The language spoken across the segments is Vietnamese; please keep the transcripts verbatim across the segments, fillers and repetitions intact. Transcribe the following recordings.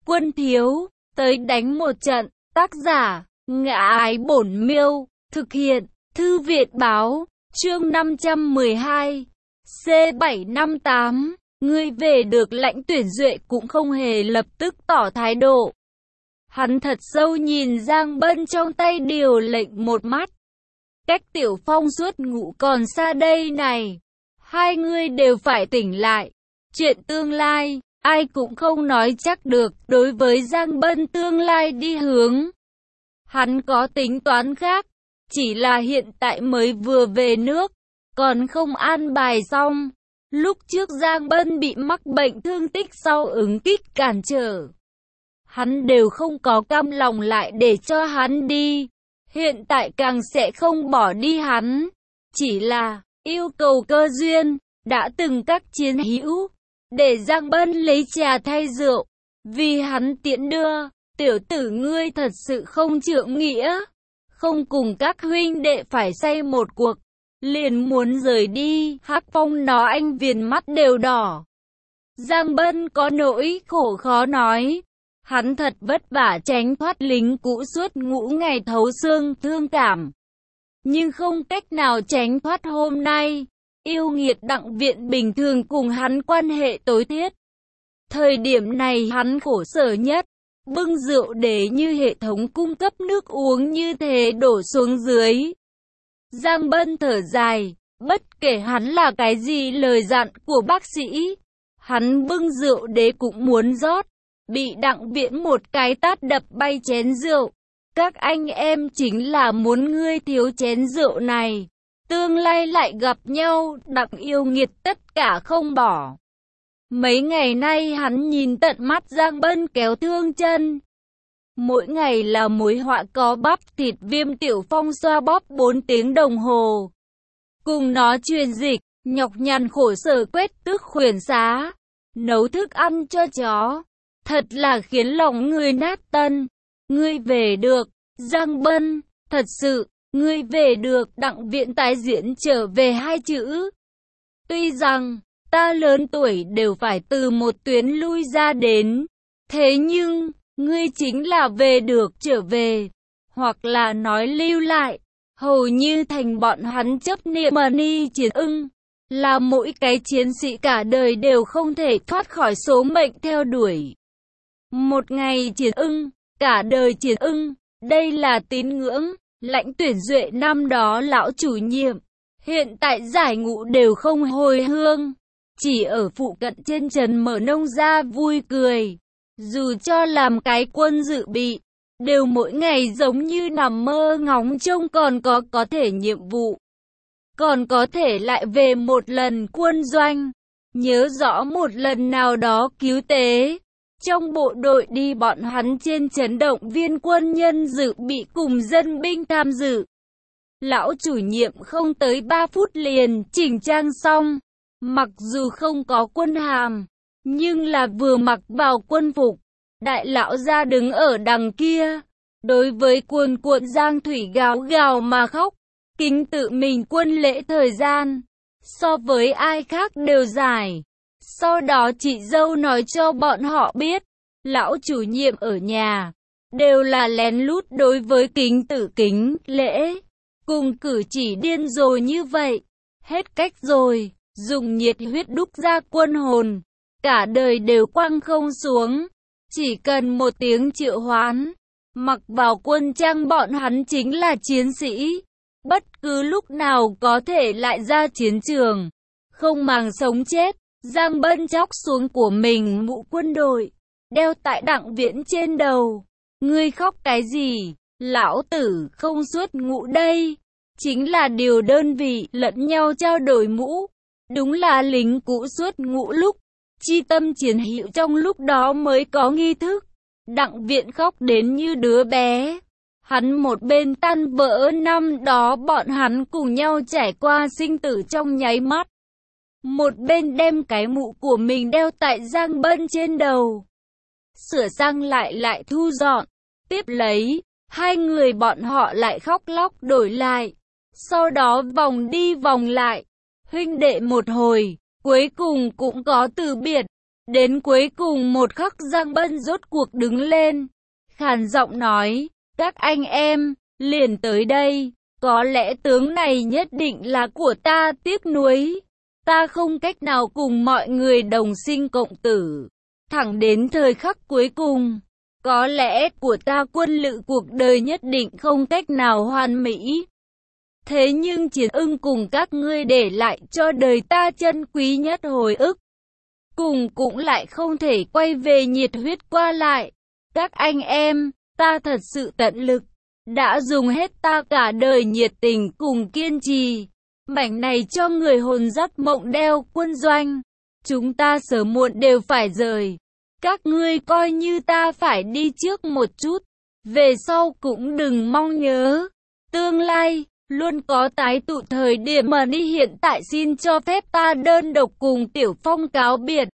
Quân thiếu, tới đánh một trận. Tác giả, Ngã Ái Bổn Miêu. Thực hiện, Thư Viện Báo. Chương năm trăm mười hai. C bảy năm tám. Ngươi về được. Lãnh Tuyển Duệ cũng không hề lập tức tỏ thái độ. Hắn thật sâu nhìn Giang Bân trong tay điều lệnh một mắt. Cách Tiểu Phong suốt ngủ còn xa đây này. Hai ngươi đều phải tỉnh lại. Chuyện tương lai, ai cũng không nói chắc được. Đối với Giang Bân tương lai đi hướng, hắn có tính toán khác. Chỉ là hiện tại mới vừa về nước, còn không an bài xong. Lúc trước Giang Bân bị mắc bệnh thương tích sau ứng kích cản trở, hắn đều không có cam lòng lại để cho hắn đi. Hiện tại càng sẽ không bỏ đi hắn. Chỉ là yêu cầu cơ duyên. Đã từng các chiến hữu để Giang Bân lấy trà thay rượu, vì hắn tiễn đưa. Tiểu tử ngươi thật sự không trượng nghĩa, không cùng các huynh đệ phải say một cuộc, liền muốn rời đi. Hắc Phong nó anh viền mắt đều đỏ. Giang Bân có nỗi khổ khó nói. Hắn thật vất vả tránh thoát lính cũ suốt ngũ ngày thấu xương thương cảm, nhưng không cách nào tránh thoát hôm nay. Yêu nghiệt Đặng Viện bình thường cùng hắn quan hệ tối thiết. Thời điểm này hắn khổ sở nhất. Bưng rượu để như hệ thống cung cấp nước uống như thế đổ xuống dưới. Giang Bân thở dài. Bất kể hắn là cái gì lời dặn của bác sĩ, hắn bưng rượu đế cũng muốn rót. Bị Đặng Viễn một cái tát đập bay chén rượu. Các anh em chính là muốn ngươi thiếu chén rượu này, tương lai lại gặp nhau. Đặng yêu nghiệt tất cả không bỏ. Mấy ngày nay hắn nhìn tận mắt Giang Bân kéo thương chân. Mỗi ngày là mối họa có bắp thịt viêm. Tiểu Phong xoa bóp bốn tiếng đồng hồ. Cùng nó truyền dịch, nhọc nhằn khổ sở quét tước khuyển xá, nấu thức ăn cho chó. Thật là khiến lòng người nát tân. Ngươi về được, Giang Bân, thật sự, ngươi về được. Đặng Viện tái diễn trở về hai chữ. Tuy rằng ta lớn tuổi đều phải từ một tuyến lui ra đến, thế nhưng ngươi chính là về được trở về, hoặc là nói lưu lại, hầu như thành bọn hắn chấp niệm. Mani Chiến Ưng là mỗi cái chiến sĩ cả đời đều không thể thoát khỏi số mệnh theo đuổi. Một ngày Chiến Ưng, cả đời Chiến Ưng. Đây là tín ngưỡng. Lãnh Tuyển Duệ năm đó lão chủ nhiệm, hiện tại giải ngũ đều không hồi hương, chỉ ở phụ cận trên trấn mở nông gia vui cười. Dù cho làm cái quân dự bị, đều mỗi ngày giống như nằm mơ ngóng trông còn có có thể nhiệm vụ, còn có thể lại về một lần quân doanh. Nhớ rõ một lần nào đó cứu tế trong bộ đội đi, bọn hắn trên trấn động viên quân nhân dự bị cùng dân binh tham dự. Lão chủ nhiệm không tới ba phút liền chỉnh trang xong. Mặc dù không có quân hàm, nhưng là vừa mặc vào quân phục. Đại lão ra đứng ở đằng kia, đối với cuồn cuộn giang thủy gào gào mà khóc. Kính tự mình quân lễ thời gian, so với ai khác đều dài. Sau đó chị dâu nói cho bọn họ biết, lão chủ nhiệm ở nhà đều là lén lút đối với kính tử kính lễ, cùng cử chỉ điên rồ như vậy. Hết cách rồi, dùng nhiệt huyết đúc ra quân hồn, cả đời đều quăng không xuống. Chỉ cần một tiếng triệu hoán, mặc vào quân trang bọn hắn chính là chiến sĩ, bất cứ lúc nào có thể lại ra chiến trường, không màng sống chết. Giang Bân chóc xuống của mình mũ quân đội, đeo tại Đặng Viễn trên đầu. Ngươi khóc cái gì? Lão tử không xuất ngũ đây. Chính là điều đơn vị lẫn nhau trao đổi mũ. Đúng là lính cũ xuất ngũ lúc chi tâm chiến hữu trong lúc đó mới có nghi thức. Đặng Viễn khóc đến như đứa bé. Hắn một bên tan vỡ năm đó bọn hắn cùng nhau trải qua sinh tử trong nháy mắt, một bên đem cái mũ của mình đeo tại Giang Bân trên đầu, sửa sang lại lại thu dọn. Tiếp lấy, hai người bọn họ lại khóc lóc đổi lại, sau đó vòng đi vòng lại, huynh đệ một hồi, cuối cùng cũng có từ biệt. Đến cuối cùng một khắc Giang Bân rốt cuộc đứng lên, khàn giọng nói, các anh em, liền tới đây, có lẽ tướng này nhất định là của ta, tiếc nuối. Ta không cách nào cùng mọi người đồng sinh cộng tử. Thẳng đến thời khắc cuối cùng, có lẽ của ta quân lự cuộc đời nhất định không cách nào hoàn mỹ. Thế nhưng Chiến Ưng cùng các ngươi để lại cho đời ta chân quý nhất hồi ức. Cùng cũng lại không thể quay về nhiệt huyết qua lại. Các anh em, ta thật sự tận lực, đã dùng hết ta cả đời nhiệt tình cùng kiên trì. Mảnh này cho người hồn dắt mộng đeo quân doanh. Chúng ta sớm muộn đều phải rời. Các ngươi coi như ta phải đi trước một chút. Về sau cũng đừng mong nhớ. Tương lai, luôn có tái tụ thời điểm mà đi, hiện tại xin cho phép ta đơn độc cùng Tiểu Phong cáo biệt.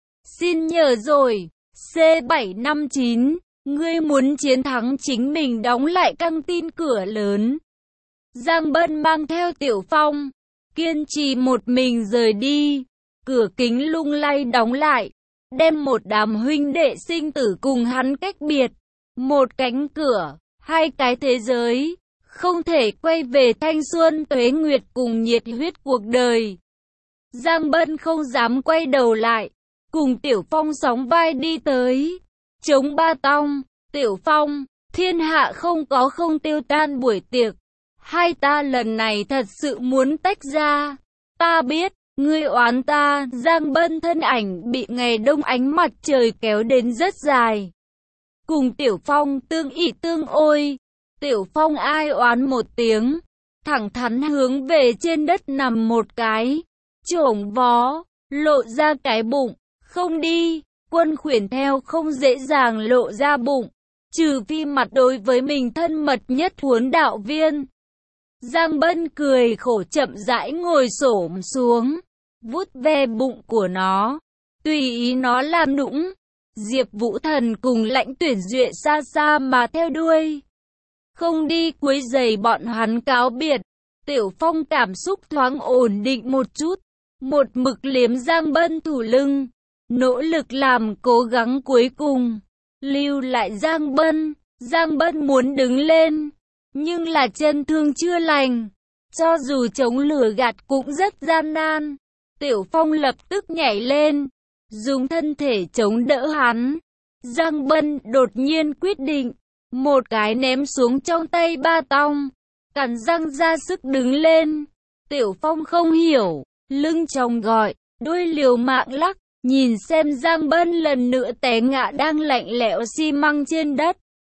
Xin nhờ rồi, C bảy năm chín, ngươi muốn chiến thắng chính mình đóng lại căng tin cửa lớn. Giang Bân mang theo Tiểu Phong, kiên trì một mình rời đi, cửa kính lung lay đóng lại, đem một đám huynh đệ sinh tử cùng hắn cách biệt. Một cánh cửa, hai cái thế giới, không thể quay về thanh xuân tuế nguyệt cùng nhiệt huyết cuộc đời. Giang Bân không dám quay đầu lại, cùng Tiểu Phong sóng vai đi tới. Chống Ba Tong, Tiểu Phong, thiên hạ không có không tiêu tan buổi tiệc. Hai ta lần này thật sự muốn tách ra. Ta biết, ngươi oán ta. Giang Bân thân ảnh bị ngày đông ánh mặt trời kéo đến rất dài. Cùng Tiểu Phong tương ỷ tương ôi. Tiểu Phong ai oán một tiếng, thẳng thắn hướng về trên đất nằm một cái, chổng vó, lộ ra cái bụng. Không đi, Quân Khuyển theo không dễ dàng lộ ra bụng, trừ phi mặt đối với mình thân mật nhất huấn đạo viên. Giang Bân cười khổ chậm rãi ngồi xổm xuống, vuốt ve bụng của nó, tùy ý nó làm nũng. Diệp Vũ Thần cùng Lãnh Tuyển Duệ xa xa mà theo đuôi, không đi quấy rầy bọn hắn cáo biệt. Tiểu Phong cảm xúc thoáng ổn định một chút, một mực liếm Giang Bân thủ lưng, nỗ lực làm cố gắng cuối cùng, lưu lại Giang Bân. Giang Bân muốn đứng lên, nhưng là chân thương chưa lành, cho dù chống lửa gạt cũng rất gian nan. Tiểu Phong lập tức nhảy lên, dùng thân thể chống đỡ hắn. Giang Bân đột nhiên quyết định, một cái ném xuống trong tay Ba Tong, cắn răng ra sức đứng lên. Tiểu Phong không hiểu, lưng chồng gọi, đuôi liều mạng lắc, nhìn xem Giang Bân lần nữa té ngã đang lạnh lẽo xi măng trên đất.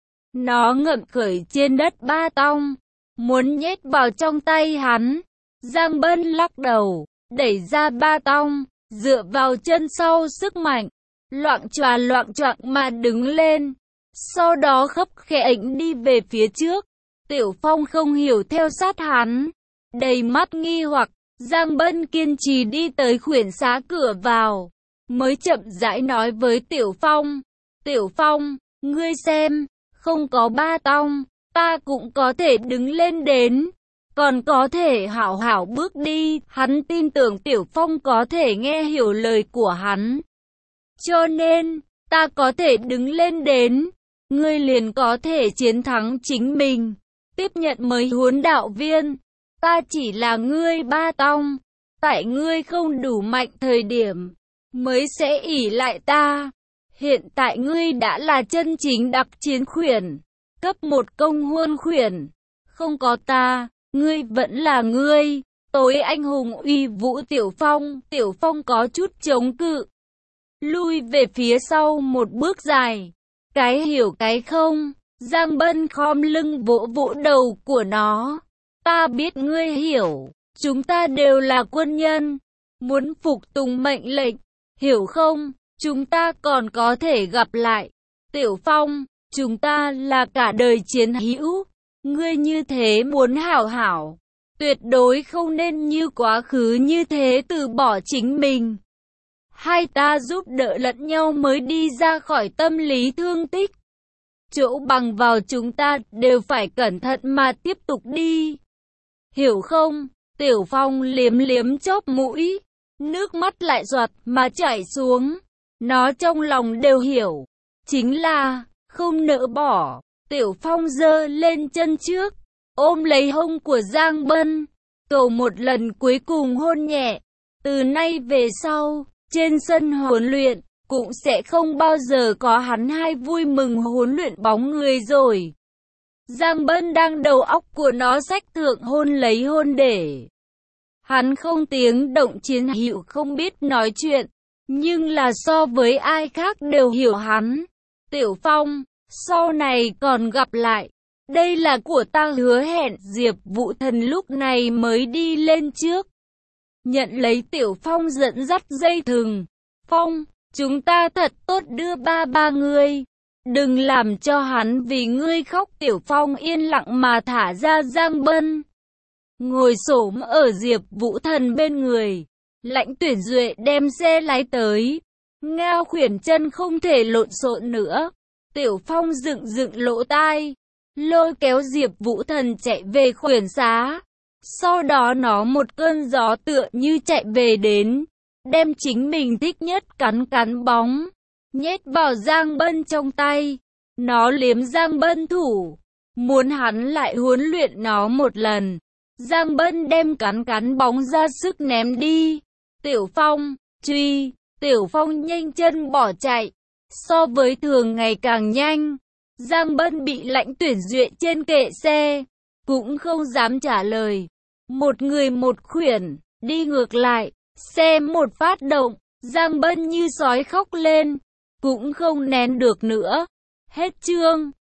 Nó ngậm khởi trên đất Ba Tong, muốn nhét vào trong tay hắn. Giang Bân lắc đầu, đẩy ra Ba Tong, dựa vào chân sau sức mạnh, loạng choạng loạng choạng mà đứng lên. Sau đó khấp khểnh đi về phía trước. Tiểu Phong không hiểu theo sát hắn, đầy mắt nghi hoặc. Giang Bân kiên trì đi tới khuyển xá cửa vào, mới chậm rãi nói với Tiểu Phong, Tiểu Phong, ngươi xem, không có Ba Tong, ta cũng có thể đứng lên đến, còn có thể hảo hảo bước đi. Hắn tin tưởng Tiểu Phong có thể nghe hiểu lời của hắn, cho nên, ta có thể đứng lên đến, ngươi liền có thể chiến thắng chính mình, tiếp nhận mới huấn đạo viên. Ta chỉ là ngươi Ba Tong, tại ngươi không đủ mạnh thời điểm, mới sẽ ỷ lại ta. Hiện tại ngươi đã là chân chính đặc chiến khuyển, cấp một công huân khuyển. Không có ta, ngươi vẫn là ngươi, tối anh hùng uy vũ. Tiểu Phong, Tiểu Phong có chút chống cự, lui về phía sau một bước dài. Cái hiểu cái không. Giang Bân khom lưng vỗ vỗ đầu của nó. Ta biết ngươi hiểu, chúng ta đều là quân nhân, muốn phục tùng mệnh lệnh, hiểu không? Chúng ta còn có thể gặp lại. Tiểu Phong, chúng ta là cả đời chiến hữu, ngươi như thế muốn hảo hảo, tuyệt đối không nên như quá khứ như thế từ bỏ chính mình. Hai ta giúp đỡ lẫn nhau mới đi ra khỏi tâm lý thương tích. Chỗ bằng vào chúng ta đều phải cẩn thận mà tiếp tục đi. Hiểu không? Tiểu Phong liếm liếm chóp mũi, nước mắt lại giọt mà chảy xuống. nó trong lòng đều hiểu, chính là không nỡ bỏ. Tiểu Phong giơ lên chân trước, ôm lấy hông của Giang Bân, cầu một lần cuối cùng hôn nhẹ. Từ nay về sau, trên sân huấn luyện, cũng sẽ không bao giờ có hắn hai vui mừng huấn luyện bóng người rồi. Giang Bân đang đầu óc của nó sách thượng hôn lấy hôn để. Hắn không tiếng động chiến hữu không biết nói chuyện, nhưng là so với ai khác đều hiểu hắn. Tiểu Phong, sau này còn gặp lại. Đây là của ta hứa hẹn. Diệp Vũ Thần lúc này mới đi lên trước, nhận lấy Tiểu Phong dẫn dắt dây thừng. Phong, chúng ta thật tốt đưa ba ba ngươi. Đừng làm cho hắn vì ngươi khóc. Tiểu Phong yên lặng mà thả ra Giang Bân, ngồi xổm ở Diệp Vũ Thần bên người. Lãnh Tuyển Duệ đem xe lái tới. Ngao Khuyển Chân không thể lộn xộn nữa. Tiểu Phong dựng dựng lỗ tai, lôi kéo Diệp Vũ Thần chạy về khuyển xá. Sau đó nó một cơn gió tựa như chạy về đến, đem chính mình thích nhất cắn cắn bóng, nhét vào Giang Bân trong tay. Nó liếm Giang Bân thủ, muốn hắn lại huấn luyện nó một lần. Giang Bân đem cắn cắn bóng ra sức ném đi. Tiểu Phong, truy. Tiểu Phong nhanh chân bỏ chạy, so với thường ngày càng nhanh. Giang Bân bị Lãnh Tuyển Duệ trên kệ xe, cũng không dám trả lời. Một người một khuyển, đi ngược lại, xe một phát động, Giang Bân như sói khóc lên, cũng không nén được nữa. Hết chương.